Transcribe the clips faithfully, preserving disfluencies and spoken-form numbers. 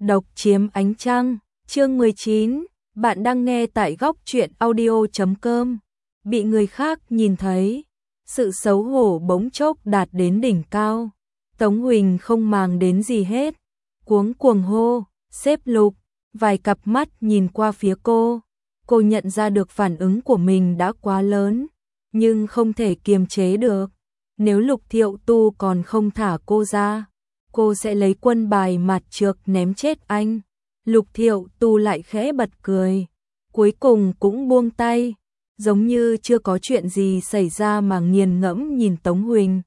Độc chiếm ánh trăng, chương mười chín, bạn đang nghe tại góc truyện audio chấm com. Bị người khác nhìn thấy, sự xấu hổ bỗng chốc đạt đến đỉnh cao. Tống Huỳnh không màng đến gì hết, cuống cuồng hô, "Sếp Lục!" Vài cặp mắt nhìn qua phía cô. Cô nhận ra được phản ứng của mình đã quá lớn, nhưng không thể kiềm chế được. Nếu Lục Thiệu Tu còn không thả cô ra, cô sẽ lấy quân bài mặt trược ném chết anh. Lục Thiệu Tu lại khẽ bật cười, cuối cùng cũng buông tay, giống như chưa có chuyện gì xảy ra mà nghiền ngẫm nhìn Tống Huỳnh.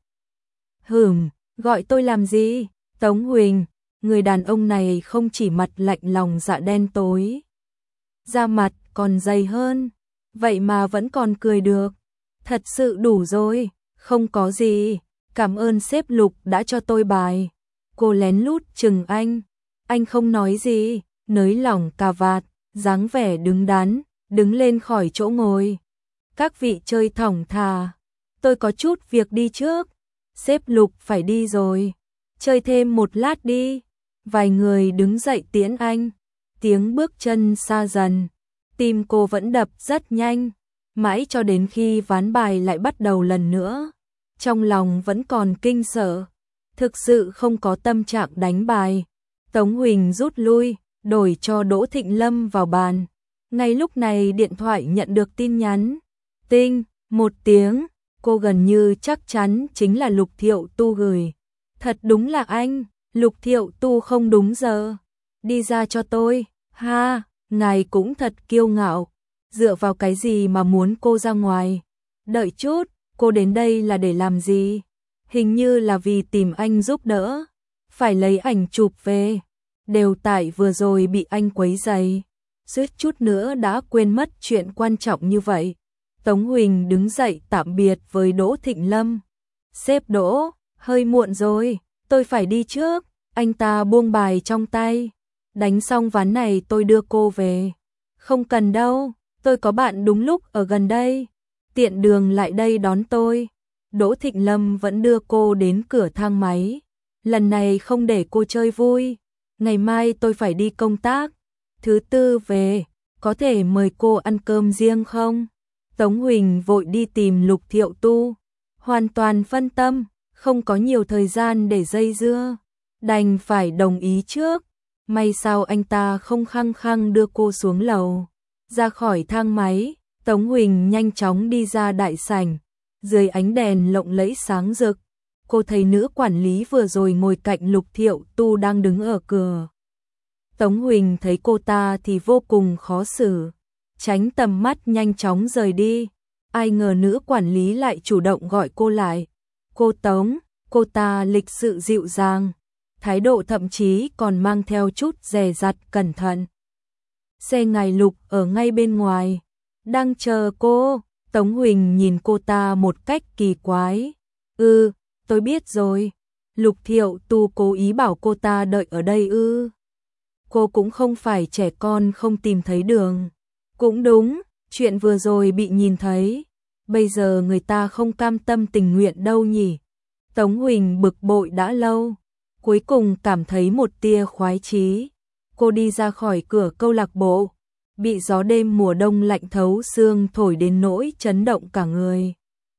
"Hửm, gọi tôi làm gì?" Tống Huỳnh, người đàn ông này không chỉ mặt lạnh lòng dạ đen tối, da mặt còn dày hơn, vậy mà vẫn còn cười được. Thật sự đủ rồi, không có gì, cảm ơn sếp Lục đã cho tôi bài. Cô lén lút chừng anh, anh không nói gì, nới lỏng cà vạt, dáng vẻ đứng đắn, đứng lên khỏi chỗ ngồi. "Các vị chơi thỏng thả, tôi có chút việc đi trước." "Sếp Lục phải đi rồi, chơi thêm một lát đi." Vài người đứng dậy tiễn anh, tiếng bước chân xa dần, tim cô vẫn đập rất nhanh, mãi cho đến khi ván bài lại bắt đầu lần nữa. Trong lòng vẫn còn kinh sợ, thực sự không có tâm trạng đánh bài. Tống Huỳnh rút lui, đổi cho Đỗ Thịnh Lâm vào bàn. Ngay lúc này điện thoại nhận được tin nhắn. Tinh, một tiếng, cô gần như chắc chắn chính là Lục Thiệu Tu gửi. Thật đúng là anh, Lục Thiệu Tu không đúng giờ. "Đi ra cho tôi." "Ha, ngài cũng thật kiêu ngạo. Dựa vào cái gì mà muốn cô ra ngoài?" "Đợi chút, cô đến đây là để làm gì?" "Hình như là vì tìm anh giúp đỡ. Phải lấy ảnh chụp về. Đều tại vừa rồi bị anh quấy rầy, suýt chút nữa đã quên mất chuyện quan trọng như vậy." Tống Huỳnh đứng dậy tạm biệt với Đỗ Thịnh Lâm. "Sếp Đỗ, hơi muộn rồi, tôi phải đi trước." Anh ta buông bài trong tay. "Đánh xong ván này tôi đưa cô về." "Không cần đâu, tôi có bạn đúng lúc ở gần đây. Tiện đường lại đây đón tôi." Đỗ Thịnh Lâm vẫn đưa cô đến cửa thang máy. "Lần này không để cô chơi vui. Ngày mai tôi phải đi công tác. Thứ tư về, có thể mời cô ăn cơm riêng không?" Tống Huỳnh vội đi tìm Lục Thiệu Tu, hoàn toàn phân tâm, không có nhiều thời gian để dây dưa, đành phải đồng ý trước. May sao anh ta không khăng khăng đưa cô xuống lầu. Ra khỏi thang máy, Tống Huỳnh nhanh chóng đi ra đại sảnh. Dưới ánh đèn lộng lẫy sáng rực, cô thấy nữ quản lý vừa rồi ngồi cạnh Lục Thiệu Tu đang đứng ở cửa. Tống Huỳnh thấy cô ta thì vô cùng khó xử, tránh tầm mắt nhanh chóng rời đi. Ai ngờ nữ quản lý lại chủ động gọi cô lại. "Cô Tống." Cô ta lịch sự dịu dàng, thái độ thậm chí còn mang theo chút dè dặt cẩn thận. "Xe ngài Lục ở ngay bên ngoài, đang chờ cô." Tống Huỳnh nhìn cô ta một cách kỳ quái. "Ừ, tôi biết rồi." Lục Thiệu Tu cố ý bảo cô ta đợi ở đây ư? Cô cũng không phải trẻ con không tìm thấy đường. Cũng đúng, chuyện vừa rồi bị nhìn thấy, bây giờ người ta không cam tâm tình nguyện đâu nhỉ. Tống Huỳnh bực bội đã lâu, cuối cùng cảm thấy một tia khoái chí. Cô đi ra khỏi cửa câu lạc bộ, bị gió đêm mùa đông lạnh thấu xương thổi đến nỗi chấn động cả người.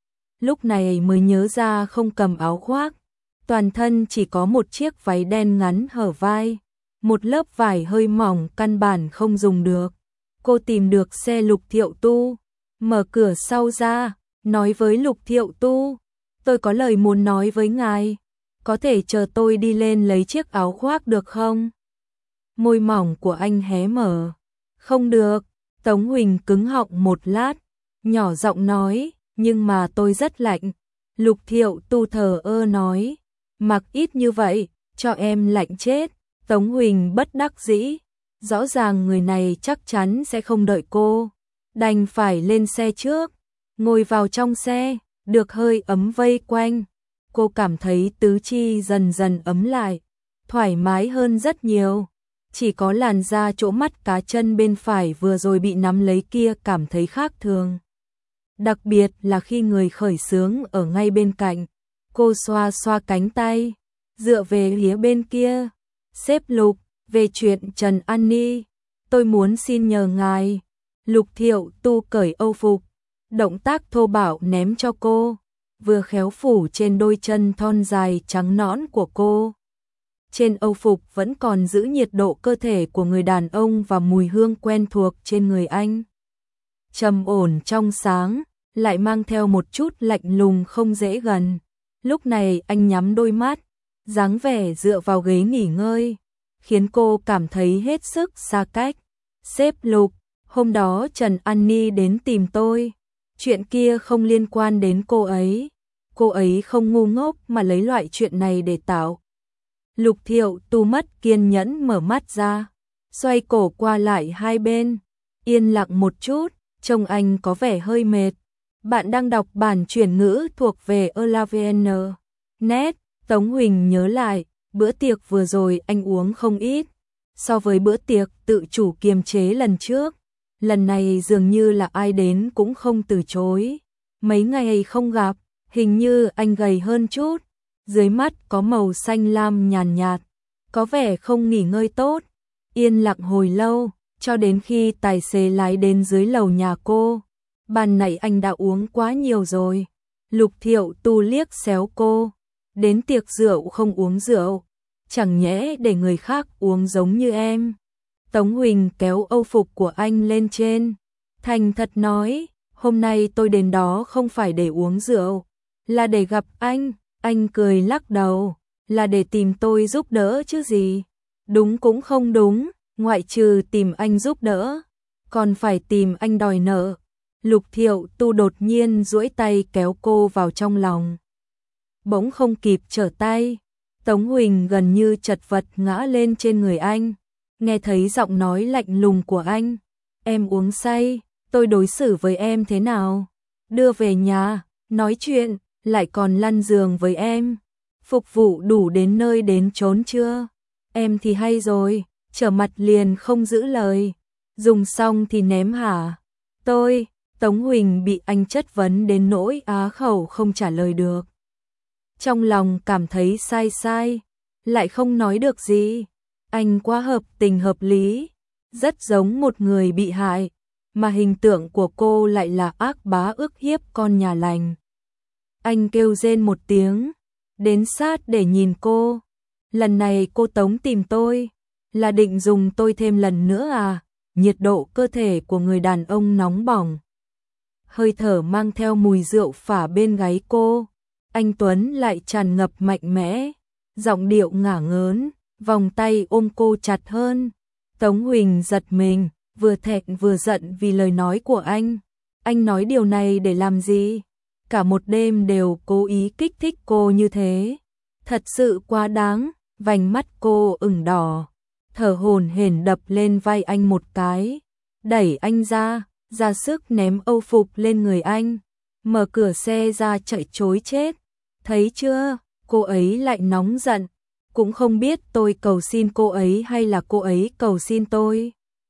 Lúc này mới nhớ ra không cầm áo khoác, toàn thân chỉ có một chiếc váy đen ngắn hở vai, một lớp vải hơi mỏng căn bản không dùng được. Cô tìm được xe Lục Thiệu Tu, mở cửa sau ra, nói với Lục Thiệu Tu, "Tôi có lời muốn nói với ngài, có thể chờ tôi đi lên lấy chiếc áo khoác được không?" Môi mỏng của anh hé mở. "Không được." Tống Huỳnh cứng họng một lát, nhỏ giọng nói, "Nhưng mà tôi rất lạnh." Lục Thiệu Tu thờ ơ nói, "Mặc ít như vậy, cho em lạnh chết." Tống Huỳnh bất đắc dĩ, rõ ràng người này chắc chắn sẽ không đợi cô, đành phải lên xe trước. Ngồi vào trong xe, được hơi ấm vây quanh, cô cảm thấy tứ chi dần dần ấm lại, thoải mái hơn rất nhiều. Chỉ có làn da chỗ mắt cá chân bên phải vừa rồi bị nắm lấy kia cảm thấy khác thường. Đặc biệt là khi người khởi xướng ở ngay bên cạnh. Cô xoa xoa cánh tay, dựa về phía bên kia. "Sếp Lục." Về chuyện Trần An Ni, tôi muốn xin nhờ ngài. Lục Thiệu Tu cởi âu phục, động tác thô bạo ném cho cô, vừa khéo phủ trên đôi chân thon dài trắng nõn của cô. Trên âu phục vẫn còn giữ nhiệt độ cơ thể của người đàn ông và mùi hương quen thuộc trên người anh. Trầm ổn trong sáng, lại mang theo một chút lạnh lùng không dễ gần. Lúc này anh nhắm đôi mắt, dáng vẻ dựa vào ghế nghỉ ngơi, khiến cô cảm thấy hết sức xa cách. Sếp Lục, hôm đó Trần An Ni đến tìm tôi. Chuyện kia không liên quan đến cô ấy. Cô ấy không ngu ngốc mà lấy loại chuyện này để tạo. Lục Thiệu Tu mất kiên nhẫn mở mắt ra, xoay cổ qua lại hai bên, yên lặng một chút, trông anh có vẻ hơi mệt. Bạn đang đọc bản chuyển ngữ thuộc về Elavn. Net, Tống Huỳnh nhớ lại, bữa tiệc vừa rồi anh uống không ít. So với bữa tiệc tự chủ kiềm chế lần trước, lần này dường như là ai đến cũng không từ chối. Mấy ngày không gặp, hình như anh gầy hơn chút, dưới mắt có màu xanh lam nhàn nhạt, có vẻ không nghỉ ngơi tốt. Yên lặng hồi lâu, cho đến khi tài xế lái đến dưới lầu nhà cô. Ban nãy anh đã uống quá nhiều rồi. Lục Thiệu Tu liếc xéo cô, đến tiệc rượu không uống rượu, chẳng nhẽ để người khác uống giống như em. Tống Huỳnh kéo âu phục của anh lên trên, thành thật nói, hôm nay tôi đến đó không phải để uống rượu, là để gặp anh. Anh cười lắc đầu, là để tìm tôi giúp đỡ chứ gì. Đúng cũng không đúng, ngoại trừ tìm anh giúp đỡ, còn phải tìm anh đòi nợ. Lục Thiệu Tu đột nhiên duỗi tay kéo cô vào trong lòng. Bỗng không kịp trở tay, Tống Huỳnh gần như chật vật ngã lên trên người anh. Nghe thấy giọng nói lạnh lùng của anh, em uống say, tôi đối xử với em thế nào? Đưa về nhà, nói chuyện, lại còn lăn giường với em. Phục vụ đủ đến nơi đến chốn chưa? Em thì hay rồi, trở mặt liền không giữ lời. Dùng xong thì ném hả? Tôi, Tống Huỳnh bị anh chất vấn đến nỗi á khẩu không trả lời được. Trong lòng cảm thấy sai sai, lại không nói được gì. Anh quá hợp tình hợp lý, rất giống một người bị hại, mà hình tượng của cô lại là ác bá ức hiếp con nhà lành. Anh kêu rên một tiếng, đến sát để nhìn cô. Lần này cô Tống tìm tôi, là định dùng tôi thêm lần nữa à? Nhiệt độ cơ thể của người đàn ông nóng bỏng, hơi thở mang theo mùi rượu phả bên gáy cô. Anh Tuấn lại tràn ngập mạnh mẽ, giọng điệu ngả ngớn, vòng tay ôm cô chặt hơn. Tống Huỳnh giật mình, vừa thẹn vừa giận vì lời nói của anh. Anh nói điều này để làm gì? Cả một đêm đều cố ý kích thích cô như thế, thật sự quá đáng. Vành mắt cô ửng đỏ, thở hổn hển đập lên vai anh một cái, đẩy anh ra, ra sức ném âu phục lên người anh, mở cửa xe ra chạy trối chết. Thấy chưa, cô ấy lại nóng giận, cũng không biết tôi cầu xin cô ấy hay là cô ấy cầu xin tôi.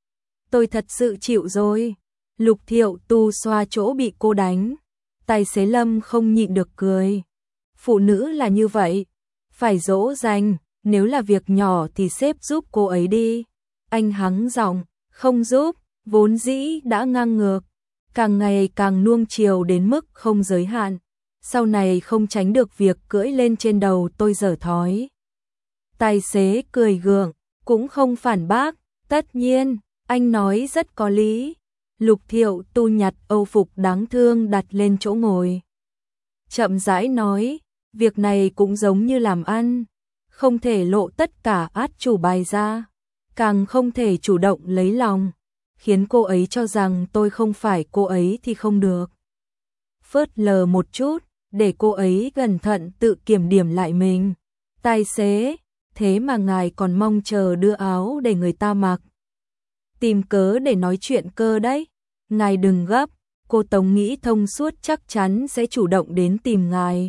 Tôi thật sự chịu rồi. Lục Thiệu Tu xoa chỗ bị cô đánh. Tài xế Lâm không nhịn được cười. Phụ nữ là như vậy, phải dỗ dành, nếu là việc nhỏ thì sếp giúp cô ấy đi. Anh hắng giọng, không giúp, vốn dĩ đã ngang ngược, càng ngày càng nuông chiều đến mức không giới hạn. Sau này không tránh được việc cưỡi lên trên đầu tôi dở thói. Tài xế cười gượng, cũng không phản bác, tất nhiên, anh nói rất có lý. Lục Thiệu Tu nhặt âu phục đáng thương đặt lên chỗ ngồi. Chậm rãi nói, việc này cũng giống như làm ăn, không thể lộ tất cả át chủ bài ra, càng không thể chủ động lấy lòng, khiến cô ấy cho rằng tôi không phải cô ấy thì không được. Phớt lờ một chút, để cô ấy cẩn thận tự kiểm điểm lại mình. Tài xế, thế mà ngài còn mong chờ đưa áo để người ta mặc. Tìm cớ để nói chuyện cơ đấy. Ngài đừng gấp, cô Tống nghĩ thông suốt chắc chắn sẽ chủ động đến tìm ngài.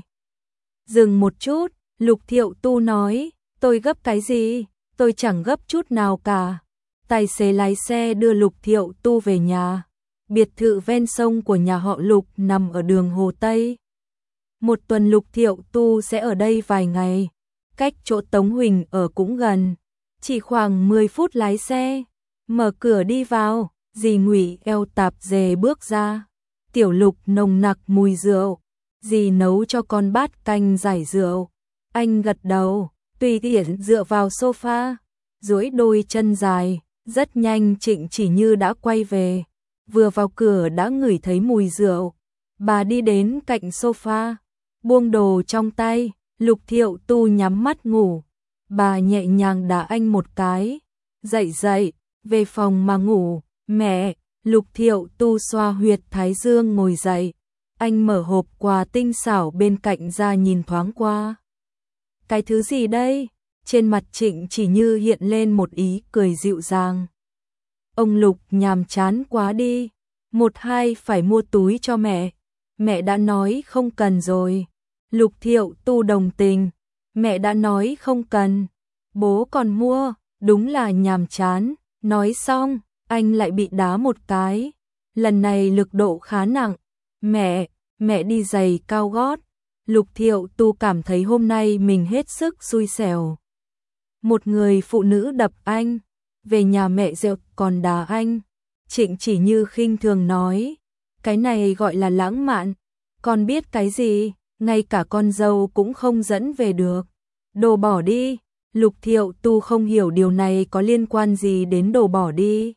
Dừng một chút, Lục Thiệu Tu nói, tôi gấp cái gì, tôi chẳng gấp chút nào cả. Tài xế lái xe đưa Lục Thiệu Tu về nhà. Biệt thự ven sông của nhà họ Lục nằm ở đường Hồ Tây. Một tuần Lục Thiệu Tu sẽ ở đây vài ngày, cách chỗ Tống Huỳnh ở cũng gần. Chỉ khoảng mười phút lái xe, mở cửa đi vào, dì Ngụy eo tạp dề bước ra. Tiểu Lục nồng nặc mùi rượu, dì nấu cho con bát canh giải rượu. Anh gật đầu, tùy tiện dựa vào sofa, duỗi đôi chân dài, rất nhanh Trịnh Chỉ Như đã quay về. Vừa vào cửa đã ngửi thấy mùi rượu. Bà đi đến cạnh sofa, buông đồ trong tay. Lục Thiệu Tu nhắm mắt ngủ. Bà nhẹ nhàng đá anh một cái. Dậy dậy, về phòng mà ngủ. Mẹ, Lục Thiệu Tu xoa huyệt thái dương ngồi dậy. Anh mở hộp quà tinh xảo bên cạnh ra nhìn thoáng qua. Cái thứ gì đây? Trên mặt Trịnh Chỉ Như hiện lên một ý cười dịu dàng. Ông Lục nhàm chán quá đi. Một hai phải mua túi cho mẹ. Mẹ đã nói không cần rồi. Lục Thiệu Tu đồng tình. Mẹ đã nói không cần. Bố còn mua, đúng là nhàm chán. Nói xong, anh lại bị đá một cái. Lần này lực độ khá nặng. Mẹ, mẹ đi giày cao gót. Lục Thiệu Tu cảm thấy hôm nay mình hết sức xui xẻo. Một người phụ nữ đập anh, về nhà mẹ rượu còn đá anh. Trịnh Chỉ Như khinh thường nói, cái này gọi là lãng mạn. Con biết cái gì, ngay cả con dâu cũng không dẫn về được. Đồ bỏ đi. Lục Thiệu Tu không hiểu điều này có liên quan gì đến đồ bỏ đi.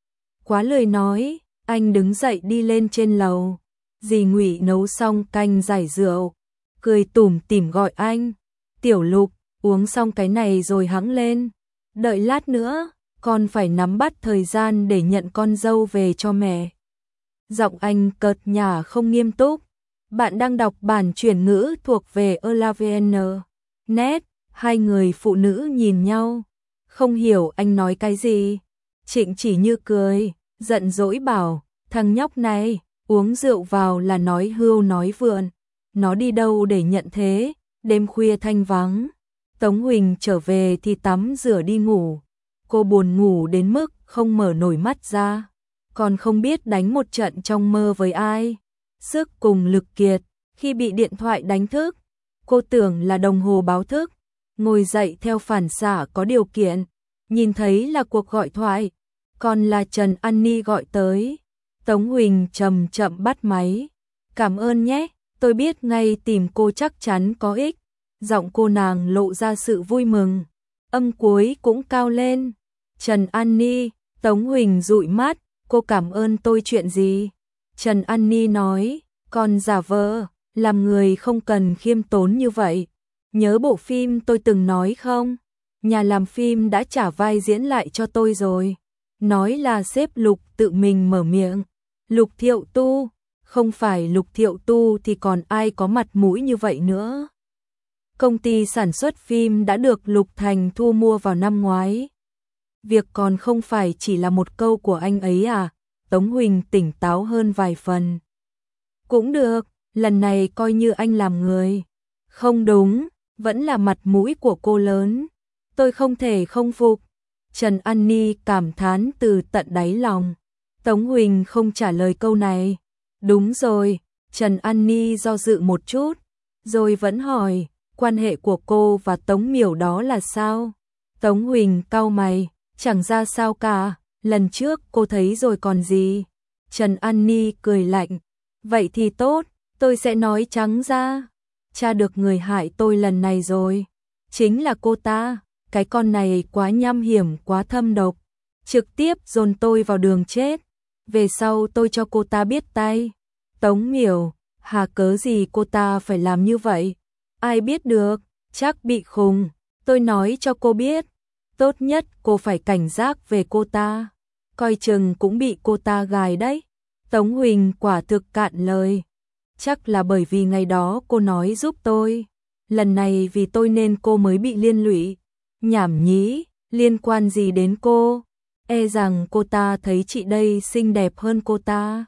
Quá lời nói, anh đứng dậy đi lên trên lầu. Dì Ngụy nấu xong canh giải rượu, cười tủm tỉm gọi anh. Tiểu Lục, uống xong cái này rồi hẵng lên. Đợi lát nữa, con phải nắm bắt thời gian để nhận con dâu về cho mẹ. Giọng anh cợt nhả không nghiêm túc. Bạn đang đọc bản chuyển ngữ thuộc về Elavn. Net, hai người phụ nữ nhìn nhau, không hiểu anh nói cái gì. Trịnh Chỉ Như cười, giận dỗi bảo, thằng nhóc này, uống rượu vào là nói hưu nói vượn. Nó đi đâu để nhận thế, đêm khuya thanh vắng. Tống Huỳnh trở về thì tắm rửa đi ngủ. Cô buồn ngủ đến mức không mở nổi mắt ra. Còn không biết đánh một trận trong mơ với ai. Sức cùng lực kiệt, khi bị điện thoại đánh thức, cô tưởng là đồng hồ báo thức. Ngồi dậy theo phản xạ có điều kiện, nhìn thấy là cuộc gọi thoại, còn là Trần An Ni gọi tới. Tống Huỳnh chậm chậm bắt máy. Cảm ơn nhé, tôi biết ngay tìm cô chắc chắn có ích. Giọng cô nàng lộ ra sự vui mừng, âm cuối cũng cao lên. Trần An Ni, Tống Huỳnh dụi mắt, cô cảm ơn tôi chuyện gì? Trần An Ni nói, còn giả vờ, làm người không cần khiêm tốn như vậy. Nhớ bộ phim tôi từng nói không? Nhà làm phim đã trả vai diễn lại cho tôi rồi. Nói là sếp Lục tự mình mở miệng. Lục Thiệu Tu, không phải Lục Thiệu Tu thì còn ai có mặt mũi như vậy nữa. Công ty sản xuất phim đã được Lục Thành thu mua vào năm ngoái. Việc còn không phải chỉ là một câu của anh ấy à? Tống Huỳnh tỉnh táo hơn vài phần. Cũng được, lần này coi như anh làm người. Không đúng, vẫn là mặt mũi của cô lớn. Tôi không thể không phục. Trần An Ni cảm thán từ tận đáy lòng. Tống Huỳnh không trả lời câu này. Đúng rồi, Trần An Ni do dự một chút, rồi vẫn hỏi, quan hệ của cô và Tống Miểu đó là sao? Tống Huỳnh cau mày, chẳng ra sao cả, lần trước cô thấy rồi còn gì. Trần An Ni cười lạnh, vậy thì tốt, tôi sẽ nói trắng ra. Tra được người hại tôi lần này rồi, chính là cô ta. Cái con này quá nham hiểm, quá thâm độc, trực tiếp dồn tôi vào đường chết. Về sau tôi cho cô ta biết tay. Tống Miểu, hà cớ gì cô ta phải làm như vậy? Ai biết được, chắc bị khùng. Tôi nói cho cô biết, tốt nhất cô phải cảnh giác về cô ta. Coi chừng cũng bị cô ta gài đấy. Tống Huỳnh quả thực cạn lời. Chắc là bởi vì ngày đó cô nói giúp tôi. Lần này vì tôi nên cô mới bị liên lụy. Nhảm nhí, liên quan gì đến cô? E rằng cô ta thấy chị đây xinh đẹp hơn cô ta,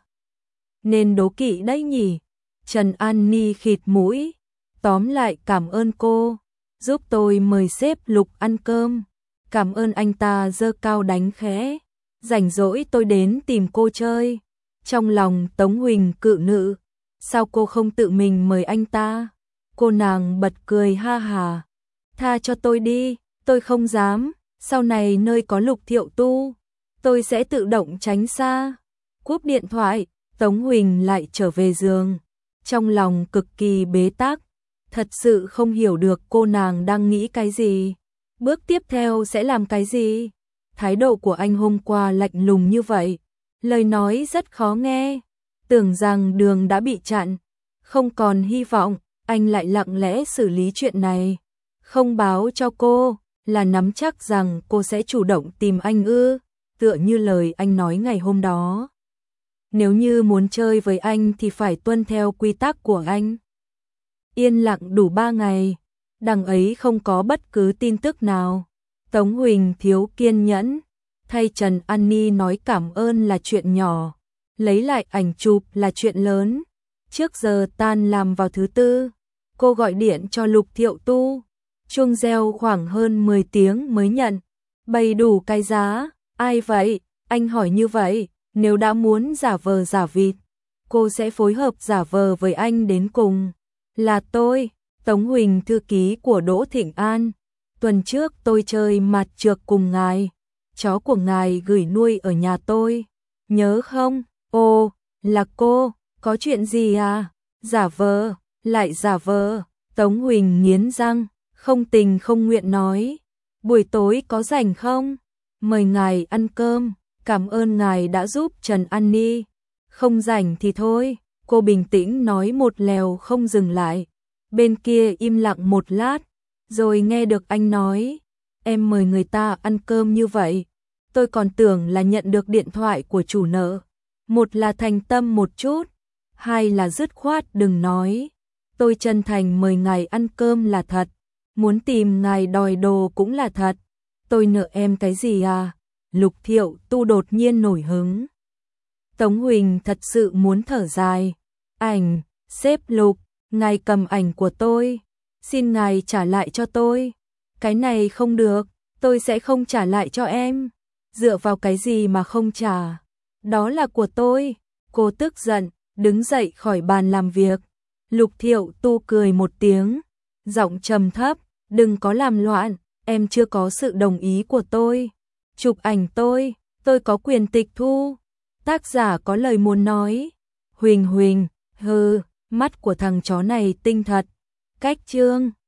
nên đố kỵ đấy nhỉ. Trần An Ni khịt mũi. Tóm lại cảm ơn cô, giúp tôi mời sếp Lục ăn cơm. Cảm ơn anh ta giơ cao đánh khẽ. Rảnh rỗi tôi đến tìm cô chơi. Trong lòng Tống Huỳnh cự nữ, sao cô không tự mình mời anh ta? Cô nàng bật cười ha hà. Tha cho tôi đi, tôi không dám. sau này nơi có Lục Thiệu Tu, tôi sẽ tự động tránh xa. Cúp điện thoại, Tống Huỳnh lại trở về giường, trong lòng cực kỳ bế tắc, thật sự không hiểu được cô nàng đang nghĩ cái gì, bước tiếp theo sẽ làm cái gì. Thái độ của anh hôm qua lạnh lùng như vậy, lời nói rất khó nghe, tưởng rằng đường đã bị chặn, không còn hy vọng, anh lại lặng lẽ xử lý chuyện này, không báo cho cô, là nắm chắc rằng cô sẽ chủ động tìm anh ư, tựa như lời anh nói ngày hôm đó. Nếu như muốn chơi với anh thì phải tuân theo quy tắc của anh. Yên lặng đủ ba ngày, đằng ấy không có bất cứ tin tức nào. Tống Huỳnh thiếu kiên nhẫn, thay Trần An Ni nói cảm ơn là chuyện nhỏ, lấy lại ảnh chụp là chuyện lớn. Trước giờ tan làm vào thứ tư, cô gọi điện cho Lục Thiệu Tu, chuông reo khoảng hơn mười tiếng mới nhận. Bày đủ cái giá, ai vậy? Anh hỏi như vậy, nếu đã muốn giả vờ giả vịt, cô sẽ phối hợp giả vờ với anh đến cùng. Là tôi, Tống Huỳnh thư ký của Đỗ Thịnh An. Tuần trước tôi chơi mặt trược cùng ngài, chó của ngài gửi nuôi ở nhà tôi, nhớ không? Ồ, là cô, có chuyện gì à? Giả vờ, lại giả vờ. Tống Huỳnh nghiến răng, không tình không nguyện nói, buổi tối có rảnh không? Mời ngài ăn cơm, cảm ơn ngài đã giúp Trần An Ni. Không rảnh thì thôi, cô bình tĩnh nói một lèo không dừng lại. Bên kia im lặng một lát, rồi nghe được anh nói, em mời người ta ăn cơm như vậy, tôi còn tưởng là nhận được điện thoại của chủ nợ. Một là thành tâm một chút, hai là dứt khoát đừng nói. Tôi chân thành mời ngài ăn cơm là thật, muốn tìm ngài đòi đồ cũng là thật. Tôi nợ em cái gì à? Lục Thiệu Tu đột nhiên nổi hứng. Tống Huỳnh thật sự muốn thở dài. Ảnh, sếp Lục, ngài cầm ảnh của tôi, xin ngài trả lại cho tôi. Cái này không được, tôi sẽ không trả lại cho em. Dựa vào cái gì mà không trả? Đó là của tôi. Cô tức giận, đứng dậy khỏi bàn làm việc. Lục Thiệu Tu cười một tiếng, giọng trầm thấp, đừng có làm loạn, em chưa có sự đồng ý của tôi. Chụp ảnh tôi, tôi có quyền tịch thu. Tác giả có lời muốn nói. Huỳnh Huỳnh, hừ, mắt của thằng chó này tinh thật. Cách chương